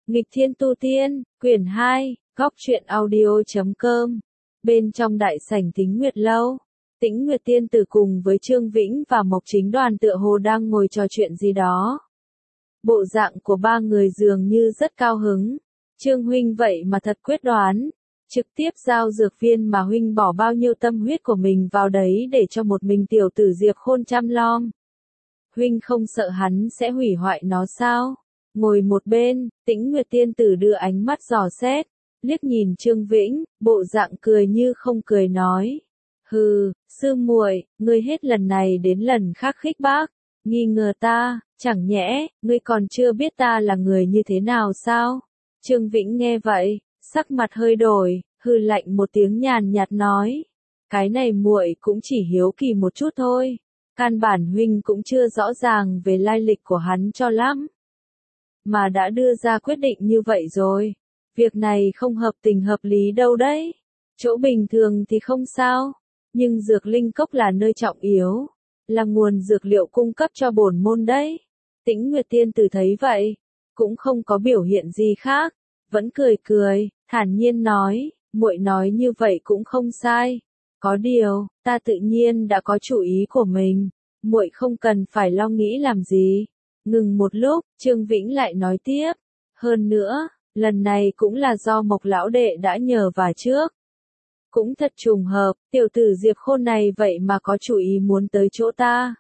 Nghịch Thiên Tu Tiên, quyển 2, góc truyện audio.com. Bên trong đại sảnh Tĩnh Nguyệt lâu, Tĩnh Nguyệt tiên tử cùng với Trương Vĩnh và Mộc Chính Đoàn tựa hồ đang ngồi trò chuyện gì đó. Bộ dạng của ba người dường như rất cao hứng. Trương huynh vậy mà thật quyết đoán, trực tiếp giao dược viên mà huynh bỏ bao nhiêu tâm huyết của mình vào đấy để cho một mình tiểu tử Diệp Khôn chăm lom. Huynh không sợ hắn sẽ hủy hoại nó sao? Ngồi một bên, Tĩnh Nguyệt tiên tử đưa ánh mắt dò xét, liếc nhìn Trương Vĩnh, bộ dạng cười như không cười nói: "Hừ, sư muội, ngươi hết lần này đến lần khác khích bác, nghi ngờ ta, chẳng nhẽ ngươi còn chưa biết ta là người như thế nào sao?" Trương Vĩnh nghe vậy, sắc mặt hơi đổi, hừ lạnh một tiếng nhàn nhạt nói: "Cái này muội cũng chỉ hiếu kỳ một chút thôi, căn bản huynh cũng chưa rõ ràng về lai lịch của hắn cho lắm, mà đã đưa ra quyết định như vậy rồi, việc này không hợp tình hợp lý đâu đấy. Chỗ bình thường thì không sao, nhưng dược linh cốc là nơi trọng yếu, là nguồn dược liệu cung cấp cho bổn môn đấy." Tĩnh Nguyệt tiên tử thấy vậy, cũng không có biểu hiện gì khác, vẫn cười cười, thản nhiên nói: "Muội nói như vậy cũng không sai, có điều, ta tự nhiên đã có chủ ý của mình, muội không cần phải lo nghĩ làm gì." Ngừng một lúc, Trương Vĩnh lại nói tiếp: "Hơn nữa, lần này cũng là do Mộc lão đệ đã nhờ vả trước. Cũng thật trùng hợp, tiểu tử Diệp Khôn này vậy mà có chủ ý muốn tới chỗ ta.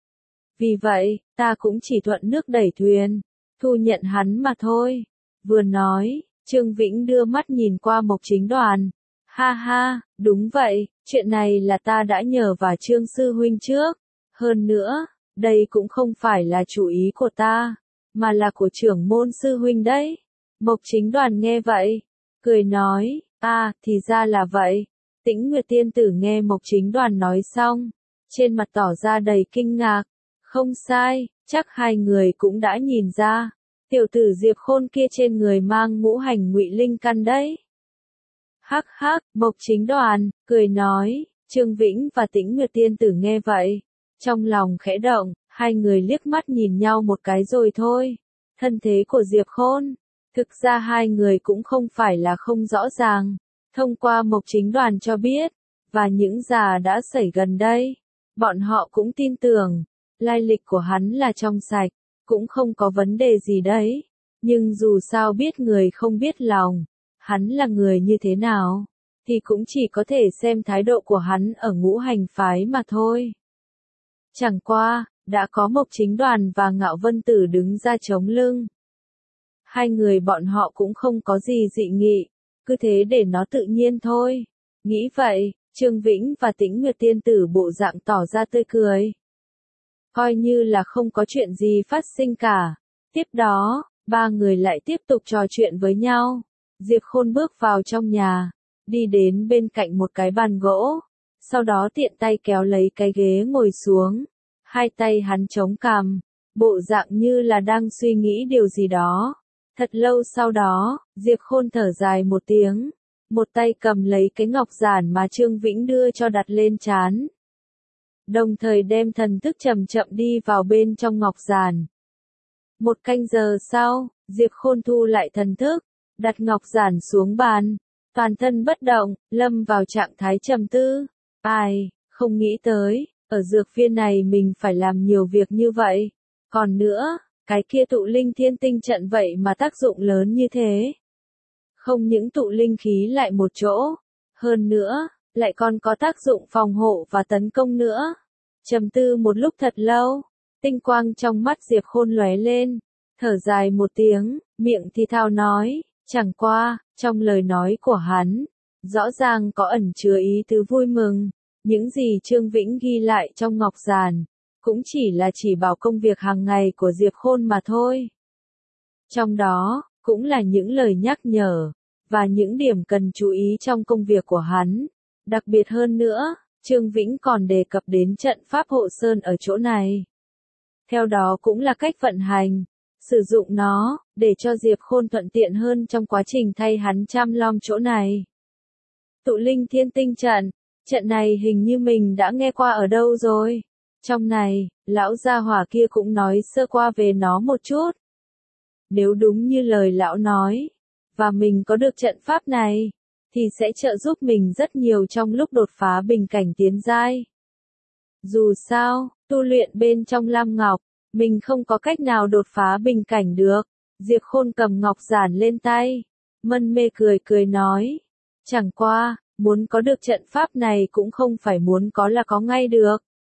Vì vậy, ta cũng chỉ thuận nước đẩy thuyền, thu nhận hắn mà thôi." Vừa nói, Trương Vĩnh đưa mắt nhìn qua Mộc Chính Đoàn. "Ha ha, đúng vậy, chuyện này là ta đã nhờ vả Trương sư huynh trước. Hơn nữa, đây cũng không phải là chủ ý của ta, mà là của trưởng môn sư huynh đấy." Mộc Chính Đoàn nghe vậy, cười nói: Thì ra là vậy." Tĩnh Nguyệt tiên tử nghe Mộc Chính Đoàn nói xong, trên mặt tỏ ra đầy kinh ngạc. Không sai, chắc hai người cũng đã nhìn ra, tiểu tử Diệp Khôn kia trên người mang ngũ hành ngụy linh căn đấy. Hắc hắc, Mộc Chính Đoàn, cười nói. Trương Vĩnh và Tĩnh Nguyệt tiên tử nghe vậy, trong lòng khẽ động, hai người liếc mắt nhìn nhau một cái rồi thôi. Thân thế của Diệp Khôn, thực ra hai người cũng không phải là không rõ ràng, thông qua Mộc Chính Đoàn cho biết, và những già đã xảy gần đây, bọn họ cũng tin tưởng, lai lịch của hắn là trong sạch, cũng không có vấn đề gì đấy, nhưng dù sao biết người không biết lòng, hắn là người như thế nào, thì cũng chỉ có thể xem thái độ của hắn ở ngũ hành phái mà thôi. Chẳng qua, đã có Mộc Chính Đoàn và Ngạo Vân Tử đứng ra chống lưng. Hai người bọn họ cũng không có gì dị nghị, cứ thế để nó tự nhiên thôi. Nghĩ vậy, Trương Vĩnh và Tĩnh Nguyệt tiên tử bộ dạng tỏ ra tươi cười, coi như là không có chuyện gì phát sinh cả. Tiếp đó, ba người lại tiếp tục trò chuyện với nhau. Diệp Khôn bước vào trong nhà, đi đến bên cạnh một cái bàn gỗ, sau đó tiện tay kéo lấy cái ghế ngồi xuống. Hai tay hắn chống cằm, bộ dạng như là đang suy nghĩ điều gì đó. Thật lâu sau đó, Diệp Khôn thở dài một tiếng, một tay cầm lấy cái ngọc giản mà Trương Vĩnh đưa cho đặt lên trán, đồng thời đem thần thức chậm chậm đi vào bên trong ngọc giản. Một canh giờ sau, Diệp Khôn thu lại thần thức, đặt ngọc giản xuống bàn, toàn thân bất động, lâm vào trạng thái trầm tư. Không nghĩ tới, ở dược viên này mình phải làm nhiều việc như vậy. Còn nữa, cái kia tụ linh thiên tinh trận vậy mà tác dụng lớn như thế. Không những tụ linh khí lại một chỗ, hơn nữa, lại còn có tác dụng phòng hộ và tấn công nữa. Trầm tư một lúc thật lâu, tinh quang trong mắt Diệp Khôn lóe lên, thở dài một tiếng, miệng thì thào nói, chẳng qua, trong lời nói của hắn, rõ ràng có ẩn chứa ý tứ vui mừng. Những gì Trương Vĩnh ghi lại trong ngọc giản, cũng chỉ là chỉ bảo công việc hàng ngày của Diệp Khôn mà thôi. Trong đó, cũng là những lời nhắc nhở, và những điểm cần chú ý trong công việc của hắn. Đặc biệt hơn nữa, Trương Vĩnh còn đề cập đến trận pháp hộ sơn ở chỗ này. Theo đó cũng là cách vận hành, sử dụng nó, để cho Diệp Khôn thuận tiện hơn trong quá trình thay hắn chăm lom chỗ này. Tụ linh thiên tinh trận, trận này hình như mình đã nghe qua ở đâu rồi. Trong này, lão gia hỏa kia cũng nói sơ qua về nó một chút. Nếu đúng như lời lão nói, và mình có được trận pháp này, thì sẽ trợ giúp mình rất nhiều trong lúc đột phá bình cảnh tiến giai. Dù sao, tu luyện bên trong Lam Ngọc, mình không có cách nào đột phá bình cảnh được. Diệp Khôn cầm ngọc giản lên tay, mân mê cười cười nói. Chẳng qua, muốn có được trận pháp này cũng không phải muốn có là có ngay được.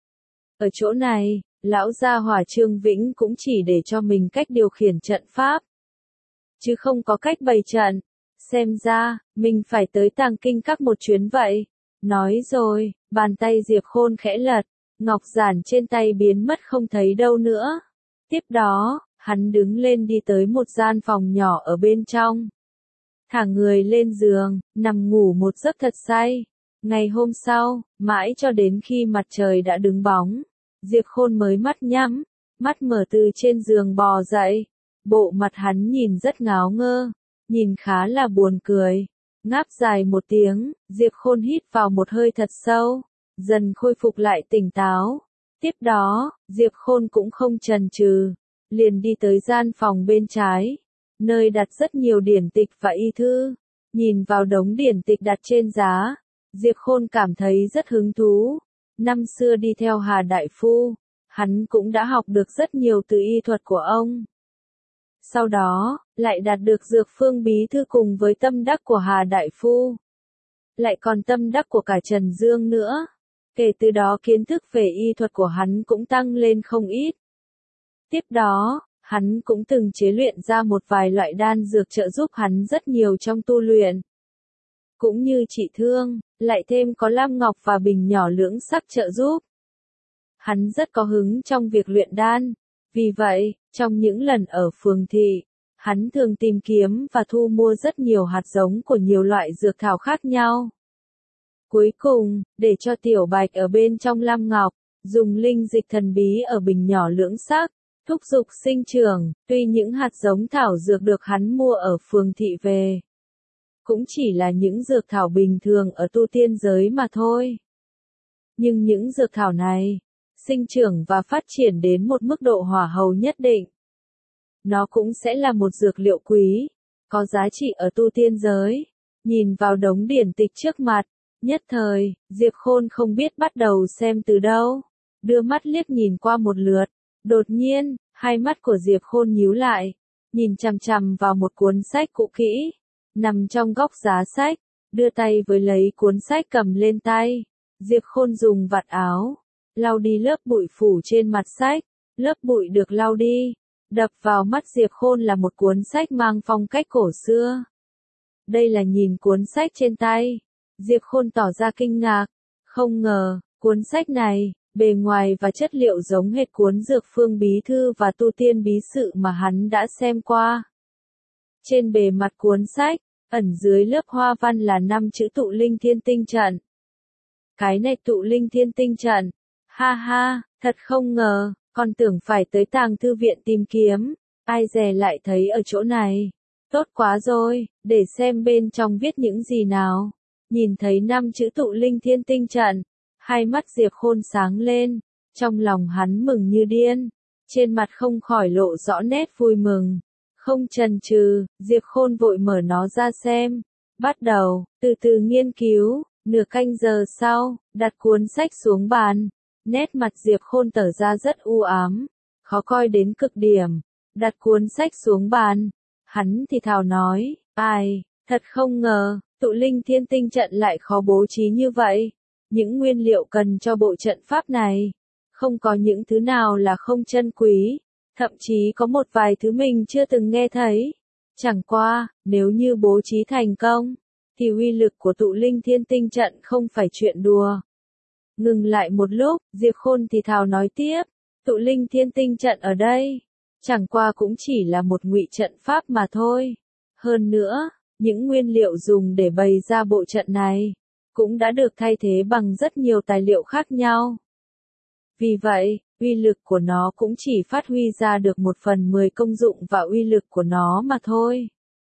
Ở chỗ này, lão gia hỏa Trương Vĩnh cũng chỉ để cho mình cách điều khiển trận pháp, chứ không có cách bày trận. Xem ra, mình phải tới Tàng Kinh Các một chuyến vậy. Nói rồi, bàn tay Diệp Khôn khẽ lật, ngọc giản trên tay biến mất không thấy đâu nữa. Tiếp đó, hắn đứng lên đi tới một gian phòng nhỏ ở bên trong. Thả người lên giường, nằm ngủ một giấc thật say. Ngày hôm sau, mãi cho đến khi mặt trời đã đứng bóng, Diệp Khôn mới mắt nhắm, mắt mở từ trên giường bò dậy. Bộ mặt hắn nhìn rất ngáo ngơ, nhìn khá là buồn cười. Ngáp dài một tiếng, Diệp Khôn hít vào một hơi thật sâu, dần khôi phục lại tỉnh táo. Tiếp đó, Diệp Khôn cũng không chần chừ, liền đi tới gian phòng bên trái, nơi đặt rất nhiều điển tịch và y thư. Nhìn vào đống điển tịch đặt trên giá, Diệp Khôn cảm thấy rất hứng thú. Năm xưa đi theo Hà Đại Phu, hắn cũng đã học được rất nhiều từ y thuật của ông. Sau đó, lại đạt được Dược Phương Bí Thư cùng với tâm đắc của Hà Đại Phu. Lại còn tâm đắc của cả Trần Dương nữa. Kể từ đó kiến thức về y thuật của hắn cũng tăng lên không ít. Tiếp đó, hắn cũng từng chế luyện ra một vài loại đan dược trợ giúp hắn rất nhiều trong tu luyện. Cũng như trị thương, lại thêm có lam ngọc và bình nhỏ lưỡng sắc trợ giúp. Hắn rất có hứng trong việc luyện đan. Vì vậy, trong những lần ở phường thị, hắn thường tìm kiếm và thu mua rất nhiều hạt giống của nhiều loại dược thảo khác nhau. Cuối cùng, để cho Tiểu Bạch ở bên trong lam ngọc, dùng linh dịch thần bí ở bình nhỏ lưỡng sắc, thúc giục sinh trưởng. Tuy những hạt giống thảo dược được hắn mua ở phường thị về, cũng chỉ là những dược thảo bình thường ở tu tiên giới mà thôi. Nhưng những dược thảo này, sinh trưởng và phát triển đến một mức độ hỏa hầu nhất định, nó cũng sẽ là một dược liệu quý, có giá trị ở tu tiên giới. Nhìn vào đống điển tịch trước mặt, nhất thời, Diệp Khôn không biết bắt đầu xem từ đâu, đưa mắt liếc nhìn qua một lượt. Đột nhiên, hai mắt của Diệp Khôn nhíu lại, nhìn chằm chằm vào một cuốn sách cũ kỹ, nằm trong góc giá sách, đưa tay với lấy cuốn sách cầm lên tay. Diệp Khôn dùng vạt áo, lau đi lớp bụi phủ trên mặt sách. Lớp bụi được lau đi, đập vào mắt Diệp Khôn là một cuốn sách mang phong cách cổ xưa. Đây là nhìn cuốn sách trên tay, Diệp Khôn tỏ ra kinh ngạc, không ngờ, cuốn sách này, bề ngoài và chất liệu giống hệt cuốn Dược Phương Bí Thư và Tu Tiên Bí Sự mà hắn đã xem qua. Trên bề mặt cuốn sách, ẩn dưới lớp hoa văn là 5 chữ Tụ Linh Thiên Tinh Trận. Cái này Tụ Linh Thiên Tinh Trận, ha ha, thật không ngờ, còn tưởng phải tới tàng thư viện tìm kiếm, ai dè lại thấy ở chỗ này. Tốt quá rồi, để xem bên trong viết những gì nào. Nhìn thấy 5 chữ Tụ Linh Thiên Tinh Trận, hai mắt Diệp Khôn sáng lên, trong lòng hắn mừng như điên, trên mặt không khỏi lộ rõ nét vui mừng. Không chần chừ, Diệp Khôn vội mở nó ra xem, bắt đầu, từ từ nghiên cứu. Nửa canh giờ sau, đặt cuốn sách xuống bàn, nét mặt Diệp Khôn tỏ ra rất u ám, khó coi đến cực điểm. Đặt cuốn sách xuống bàn, hắn thì thào nói, ai, thật không ngờ, Tụ Linh Thiên Tinh Trận lại khó bố trí như vậy. Những nguyên liệu cần cho bộ trận pháp này, không có những thứ nào là không chân quý, thậm chí có một vài thứ mình chưa từng nghe thấy. Chẳng qua, nếu như bố trí thành công, thì uy lực của Tụ Linh Thiên Tinh Trận không phải chuyện đùa. Ngừng lại một lúc, Diệp Khôn thì thào nói tiếp, Tụ Linh Thiên Tinh Trận ở đây, chẳng qua cũng chỉ là một ngụy trận pháp mà thôi. Hơn nữa, những nguyên liệu dùng để bày ra bộ trận này, cũng đã được thay thế bằng rất nhiều tài liệu khác nhau. Vì vậy, uy lực của nó cũng chỉ phát huy ra được 1/10 công dụng và uy lực của nó mà thôi.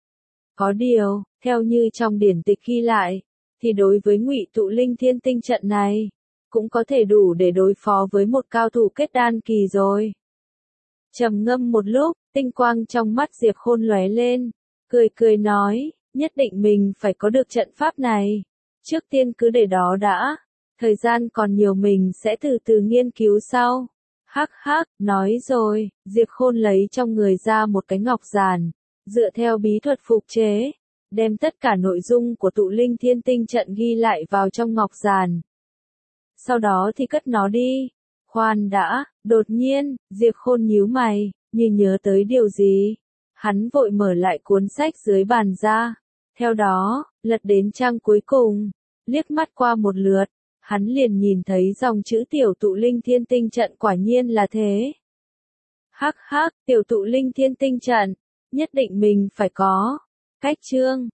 Có điều, theo như trong điển tịch ghi lại, thì đối với ngụy Tụ Linh Thiên Tinh Trận này, cũng có thể đủ để đối phó với một cao thủ kết đan kỳ rồi. Trầm ngâm một lúc, Tinh quang trong mắt Diệp Khôn lóe lên, cười cười nói, nhất định mình phải có được trận pháp này. Trước tiên cứ để đó đã, thời gian còn nhiều mình sẽ từ từ nghiên cứu sau. Hắc hắc, nói rồi, Diệp Khôn lấy trong người ra một cái ngọc giản, dựa theo bí thuật phục chế, đem tất cả nội dung của tụ linh thiên tinh trận ghi lại vào trong ngọc giản. Sau đó thì cất nó đi. Khoan đã, đột nhiên, Diệp Khôn nhíu mày, như nhớ tới điều gì. Hắn vội mở lại cuốn sách dưới bàn ra. Theo đó, lật đến trang cuối cùng, liếc mắt qua một lượt, hắn liền nhìn thấy dòng chữ tiểu tụ linh thiên tinh trận quả nhiên là thế. Hắc hắc, tiểu tụ linh thiên tinh trận, nhất định mình phải có. Cách chương